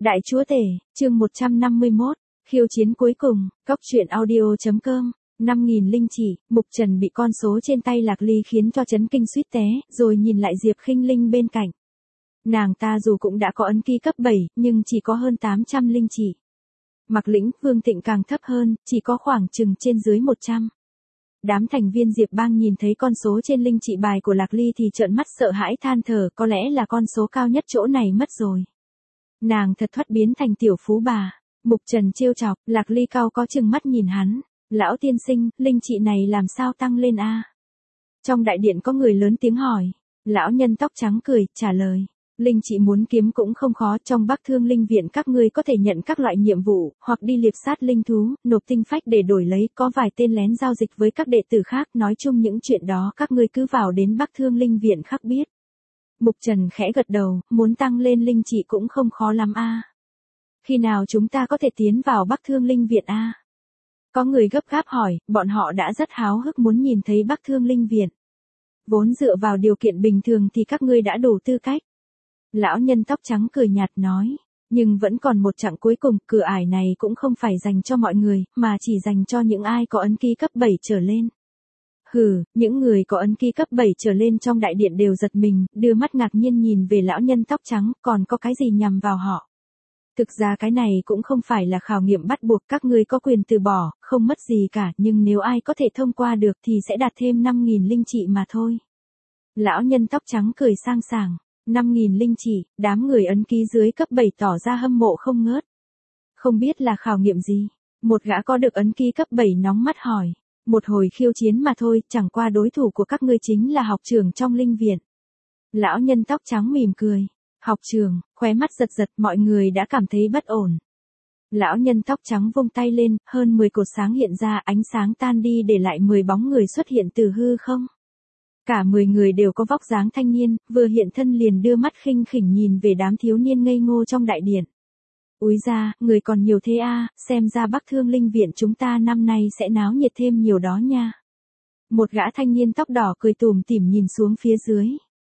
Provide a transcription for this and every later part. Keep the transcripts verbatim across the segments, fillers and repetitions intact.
Đại chúa tể, chương một trăm năm mươi mốt, khiêu chiến cuối cùng, cóc truyện audio chấm com, năm nghìn linh chỉ, Mục Trần bị con số trên tay Lạc Ly khiến cho chấn kinh suýt té, rồi nhìn lại Diệp Khinh Linh bên cạnh. Nàng ta dù cũng đã có ấn ký cấp bảy, nhưng chỉ có hơn tám trăm linh chỉ. Mạc Lĩnh, Vương Tịnh càng thấp hơn, chỉ có khoảng chừng trên dưới một trăm. Đám thành viên Diệp Bang nhìn thấy con số trên linh chỉ bài của Lạc Ly thì trợn mắt sợ hãi than thở, có lẽ là con số cao nhất chỗ này mất rồi. Nàng thật thoát biến thành tiểu phú bà. Mục Trần trêu chọc, Lạc Ly cau có chừng mắt nhìn hắn. Lão tiên sinh, linh trị này làm sao tăng lên a? Trong đại điện có người lớn tiếng hỏi. Lão nhân tóc trắng cười, trả lời. Linh trị muốn kiếm cũng không khó, trong Bắc Thương Linh Viện các ngươi có thể nhận các loại nhiệm vụ, hoặc đi liệp sát linh thú, nộp tinh phách để đổi lấy, có vài tên lén giao dịch với các đệ tử khác, nói chung những chuyện đó các ngươi cứ vào đến Bắc Thương Linh Viện khác biết. Mục Trần khẽ gật đầu, muốn tăng lên linh trị cũng không khó lắm a. Khi nào chúng ta có thể tiến vào Bắc Thương Linh Viện a? Có người gấp gáp hỏi, bọn họ đã rất háo hức muốn nhìn thấy Bắc Thương Linh Viện. Vốn dựa vào điều kiện bình thường thì các ngươi đã đủ tư cách. Lão nhân tóc trắng cười nhạt nói, nhưng vẫn còn một chặng cuối cùng, cửa ải này cũng không phải dành cho mọi người, mà chỉ dành cho những ai có ấn ký cấp bảy trở lên. Hừ, những người có ấn ký cấp bảy trở lên trong đại điện đều giật mình, đưa mắt ngạc nhiên nhìn về lão nhân tóc trắng, còn có cái gì nhằm vào họ. Thực ra cái này cũng không phải là khảo nghiệm bắt buộc, các ngươi có quyền từ bỏ, không mất gì cả, nhưng nếu ai có thể thông qua được thì sẽ đạt thêm năm nghìn linh trị mà thôi. Lão nhân tóc trắng cười sang sảng, năm nghìn linh chỉ, đám người ấn ký dưới cấp bảy tỏ ra hâm mộ không ngớt. Không biết là khảo nghiệm gì? Một gã có được ấn ký cấp bảy nóng mắt hỏi. Một hồi khiêu chiến mà thôi, chẳng qua đối thủ của các ngươi chính là học trưởng trong linh viện. Lão nhân tóc trắng mỉm cười. Học trưởng, khóe mắt giật giật, mọi người đã cảm thấy bất ổn. Lão nhân tóc trắng vung tay lên, hơn mười cột sáng hiện ra, ánh sáng tan đi để lại mười bóng người xuất hiện từ hư không. Cả mười người đều có vóc dáng thanh niên, vừa hiện thân liền đưa mắt khinh khỉnh nhìn về đám thiếu niên ngây ngô trong đại điện. Úi ra, người còn nhiều thế a, xem ra Bắc Thương Linh Viện chúng ta năm nay sẽ náo nhiệt thêm nhiều đó nha. Một gã thanh niên tóc đỏ cười tủm tỉm nhìn xuống phía dưới.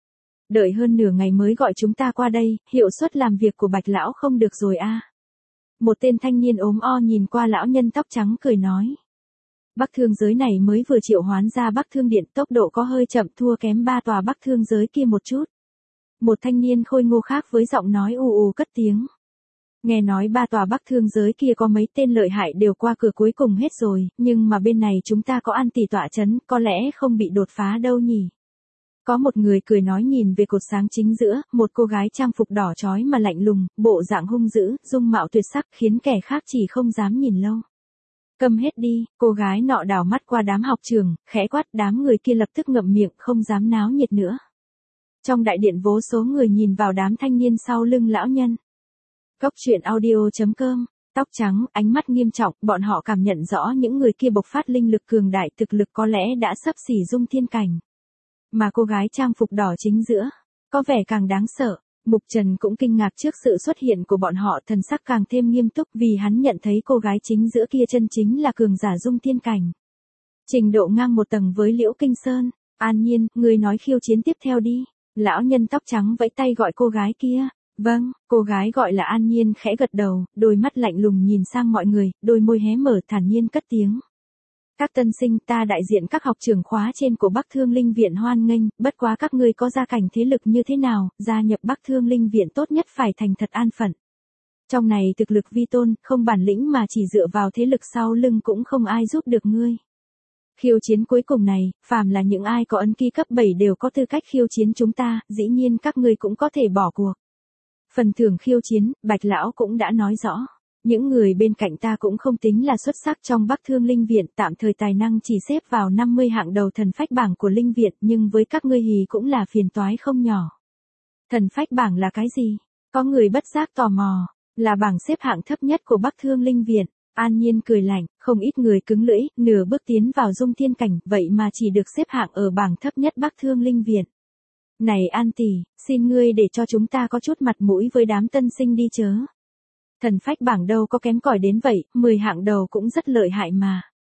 Đợi hơn nửa ngày mới gọi chúng ta qua đây, hiệu suất làm việc của Bạch lão không được rồi a. Một tên thanh niên ốm o nhìn qua lão nhân tóc trắng cười nói. Bắc Thương giới này mới vừa triệu hoán ra Bắc Thương Điện, tốc độ có hơi chậm, thua kém ba tòa Bắc Thương giới kia một chút. Một thanh niên khôi ngô khác với giọng nói ù ù cất tiếng. Nghe nói ba tòa Bắc Thương giới kia có mấy tên lợi hại đều qua cửa cuối cùng hết rồi, nhưng mà bên này chúng ta có An tỷ tọa chấn, có lẽ không bị đột phá đâu nhỉ. Có một người cười nói nhìn về cột sáng chính giữa, một cô gái trang phục đỏ chói mà lạnh lùng, bộ dạng hung dữ, dung mạo tuyệt sắc khiến kẻ khác chỉ không dám nhìn lâu. Câm hết đi, cô gái nọ đảo mắt qua đám học trường, khẽ quát, đám người kia lập tức ngậm miệng, không dám náo nhiệt nữa. Trong đại điện vô số người nhìn vào đám thanh niên sau lưng lão nhân. Cóc truyện audio chấm com, tóc trắng, ánh mắt nghiêm trọng, bọn họ cảm nhận rõ những người kia bộc phát linh lực cường đại, thực lực có lẽ đã xấp xỉ dung thiên cảnh. Mà cô gái trang phục đỏ chính giữa, có vẻ càng đáng sợ. Mục Trần cũng kinh ngạc trước sự xuất hiện của bọn họ, thần sắc càng thêm nghiêm túc vì hắn nhận thấy cô gái chính giữa kia chân chính là cường giả dung thiên cảnh. Trình độ ngang một tầng với Liễu Kinh Sơn. An Nhiên, người nói khiêu chiến tiếp theo đi. Lão nhân tóc trắng vẫy tay gọi cô gái kia. Vâng, cô gái gọi là An Nhiên khẽ gật đầu, đôi mắt lạnh lùng nhìn sang mọi người, đôi môi hé mở thản nhiên cất tiếng. Các tân sinh, ta đại diện các học trưởng khóa trên của Bắc Thương Linh Viện hoan nghênh, bất quá các ngươi có gia cảnh thế lực như thế nào, gia nhập Bắc Thương Linh Viện tốt nhất phải thành thật an phận. Trong này thực lực vi tôn, không bản lĩnh mà chỉ dựa vào thế lực sau lưng cũng không ai giúp được ngươi. Khiêu chiến cuối cùng này, phàm là những ai có ấn ký cấp bảy đều có tư cách khiêu chiến chúng ta, dĩ nhiên các ngươi cũng có thể bỏ cuộc. Phần thưởng khiêu chiến, Bạch lão cũng đã nói rõ. Những người bên cạnh ta cũng không tính là xuất sắc trong Bắc Thương Linh Viện, tạm thời tài năng chỉ xếp vào năm mươi hạng đầu thần phách bảng của Linh Viện, nhưng với các ngươi hì cũng là phiền toái không nhỏ. Thần phách bảng là cái gì? Có người bất giác tò mò, là bảng xếp hạng thấp nhất của Bắc Thương Linh Viện. An Nhiên cười lạnh, không ít người cứng lưỡi, nửa bước tiến vào dung thiên cảnh, vậy mà chỉ được xếp hạng ở bảng thấp nhất Bắc Thương Linh Viện. Này An tỷ, xin ngươi để cho chúng ta có chút mặt mũi với đám tân sinh đi chớ. Thần phách bảng đâu có kém cỏi đến vậy, mười hạng đầu cũng rất lợi hại mà.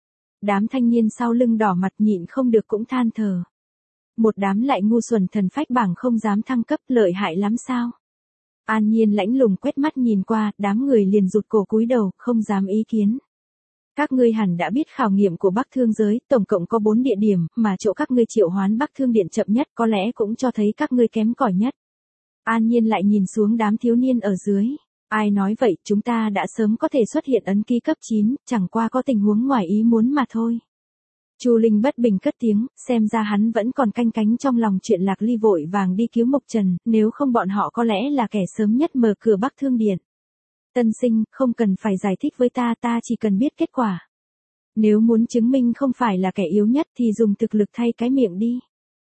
Đám thanh niên sau lưng đỏ mặt nhịn không được cũng than thở. Một đám lại ngu xuẩn, thần phách bảng không dám thăng cấp, lợi hại lắm sao? An Nhiên lãnh lùng quét mắt nhìn qua, đám người liền rụt cổ cúi đầu, không dám ý kiến. Các ngươi hẳn đã biết khảo nghiệm của Bắc Thương giới, tổng cộng có bốn địa điểm, mà chỗ các ngươi triệu hoán Bắc Thương Điện chậm nhất có lẽ cũng cho thấy các ngươi kém cỏi nhất. An Nhiên lại nhìn xuống đám thiếu niên ở dưới. Ai nói vậy, chúng ta đã sớm có thể xuất hiện ấn ký cấp chín, chẳng qua có tình huống ngoài ý muốn mà thôi. Chu Linh bất bình cất tiếng, xem ra hắn vẫn còn canh cánh trong lòng chuyện Lạc Ly vội vàng đi cứu Mộc Trần, nếu không bọn họ có lẽ là kẻ sớm nhất mở cửa Bắc Thương Điện. Tân sinh, không cần phải giải thích với ta, ta chỉ cần biết kết quả. Nếu muốn chứng minh không phải là kẻ yếu nhất thì dùng thực lực thay cái miệng đi.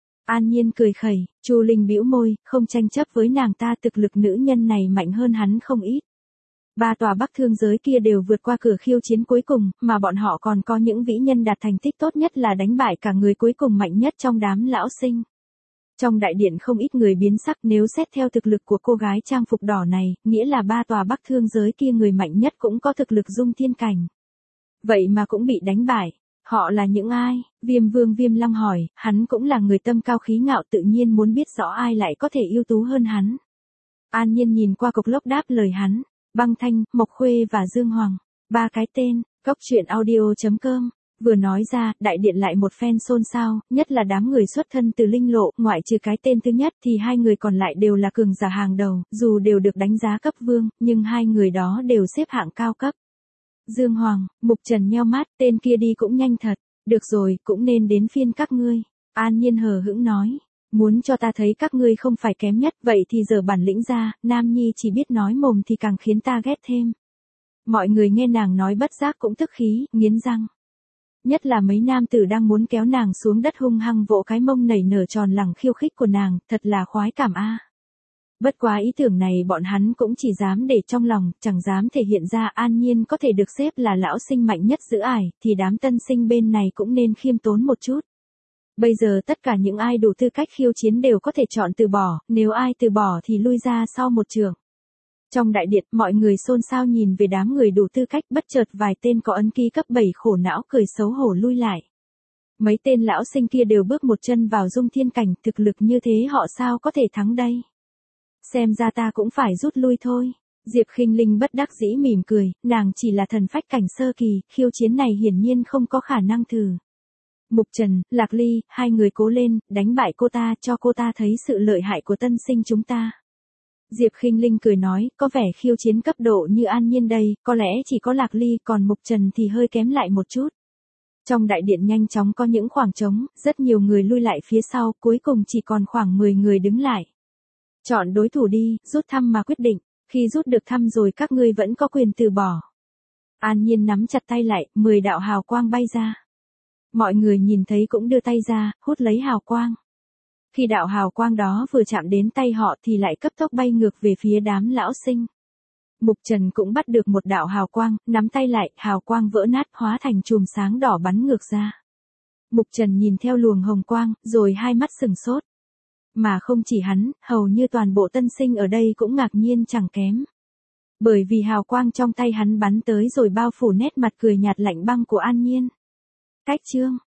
An Nhiên cười khẩy, Chu Linh bĩu môi, không tranh chấp với nàng ta, thực lực nữ nhân này mạnh hơn hắn không ít. Ba tòa Bắc Thương giới kia đều vượt qua cửa khiêu chiến cuối cùng, mà bọn họ còn có những vĩ nhân đạt thành tích tốt nhất là đánh bại cả người cuối cùng mạnh nhất trong đám lão sinh. Trong đại điện không ít người biến sắc, nếu xét theo thực lực của cô gái trang phục đỏ này, nghĩa là ba tòa Bắc Thương giới kia người mạnh nhất cũng có thực lực dung thiên cảnh. Vậy mà cũng bị đánh bại. Họ là những ai? Viêm Vương Viêm Long hỏi, hắn cũng là người tâm cao khí ngạo, tự nhiên muốn biết rõ ai lại có thể ưu tú hơn hắn. An Nhiên nhìn qua cục lốc đáp lời hắn, Băng Thanh, Mộc Khuê và Dương Hoàng. Ba cái tên, Cốc Truyện Audio chấm com. Vừa nói ra, đại điện lại một phen xôn xao, nhất là đám người xuất thân từ linh lộ, ngoại trừ cái tên thứ nhất thì hai người còn lại đều là cường giả hàng đầu, dù đều được đánh giá cấp vương, nhưng hai người đó đều xếp hạng cao cấp. Dương Hoàng, Mục Trần nheo mắt, tên kia đi cũng nhanh thật, được rồi, cũng nên đến phiên các ngươi. An Nhiên hờ hững nói, muốn cho ta thấy các ngươi không phải kém nhất, vậy thì giờ bản lĩnh ra, Nam Nhi chỉ biết nói mồm thì càng khiến ta ghét thêm. Mọi người nghe nàng nói bất giác cũng tức khí, nghiến răng. Nhất là mấy nam tử đang muốn kéo nàng xuống đất hung hăng vỗ cái mông nảy nở tròn lẳng khiêu khích của nàng, thật là khoái cảm a. Bất quá ý tưởng này bọn hắn cũng chỉ dám để trong lòng, chẳng dám thể hiện ra. An Nhiên có thể được xếp là lão sinh mạnh nhất giữa ải, thì đám tân sinh bên này cũng nên khiêm tốn một chút. Bây giờ tất cả những ai đủ tư cách khiêu chiến đều có thể chọn từ bỏ, nếu ai từ bỏ thì lui ra sau một trường. Trong đại điện, mọi người xôn xao nhìn về đám người đủ tư cách, bất chợt vài tên có ấn ký cấp bảy khổ não cười xấu hổ lui lại. Mấy tên lão sinh kia đều bước một chân vào dung thiên cảnh, thực lực như thế họ sao có thể thắng đây? Xem ra ta cũng phải rút lui thôi. Diệp Khinh Linh bất đắc dĩ mỉm cười, nàng chỉ là thần phách cảnh sơ kỳ, khiêu chiến này hiển nhiên không có khả năng thử. Mục Trần, Lạc Ly, hai người cố lên, đánh bại cô ta, cho cô ta thấy sự lợi hại của tân sinh chúng ta. Diệp Khinh Linh cười nói, có vẻ khiêu chiến cấp độ như An Nhiên đây, có lẽ chỉ có Lạc Ly, còn Mục Trần thì hơi kém lại một chút. Trong đại điện nhanh chóng có những khoảng trống, rất nhiều người lui lại phía sau, cuối cùng chỉ còn khoảng mười người đứng lại. Chọn đối thủ đi, rút thăm mà quyết định, khi rút được thăm rồi các ngươi vẫn có quyền từ bỏ. An Nhiên nắm chặt tay lại, mười đạo hào quang bay ra. Mọi người nhìn thấy cũng đưa tay ra, hút lấy hào quang. Khi đạo hào quang đó vừa chạm đến tay họ thì lại cấp tốc bay ngược về phía đám lão sinh. Mục Trần cũng bắt được một đạo hào quang, nắm tay lại, hào quang vỡ nát hóa thành chùm sáng đỏ bắn ngược ra. Mục Trần nhìn theo luồng hồng quang, rồi hai mắt sừng sốt. Mà không chỉ hắn, hầu như toàn bộ tân sinh ở đây cũng ngạc nhiên chẳng kém. Bởi vì hào quang trong tay hắn bắn tới rồi bao phủ nét mặt cười nhạt lạnh băng của An Nhiên. Cách chương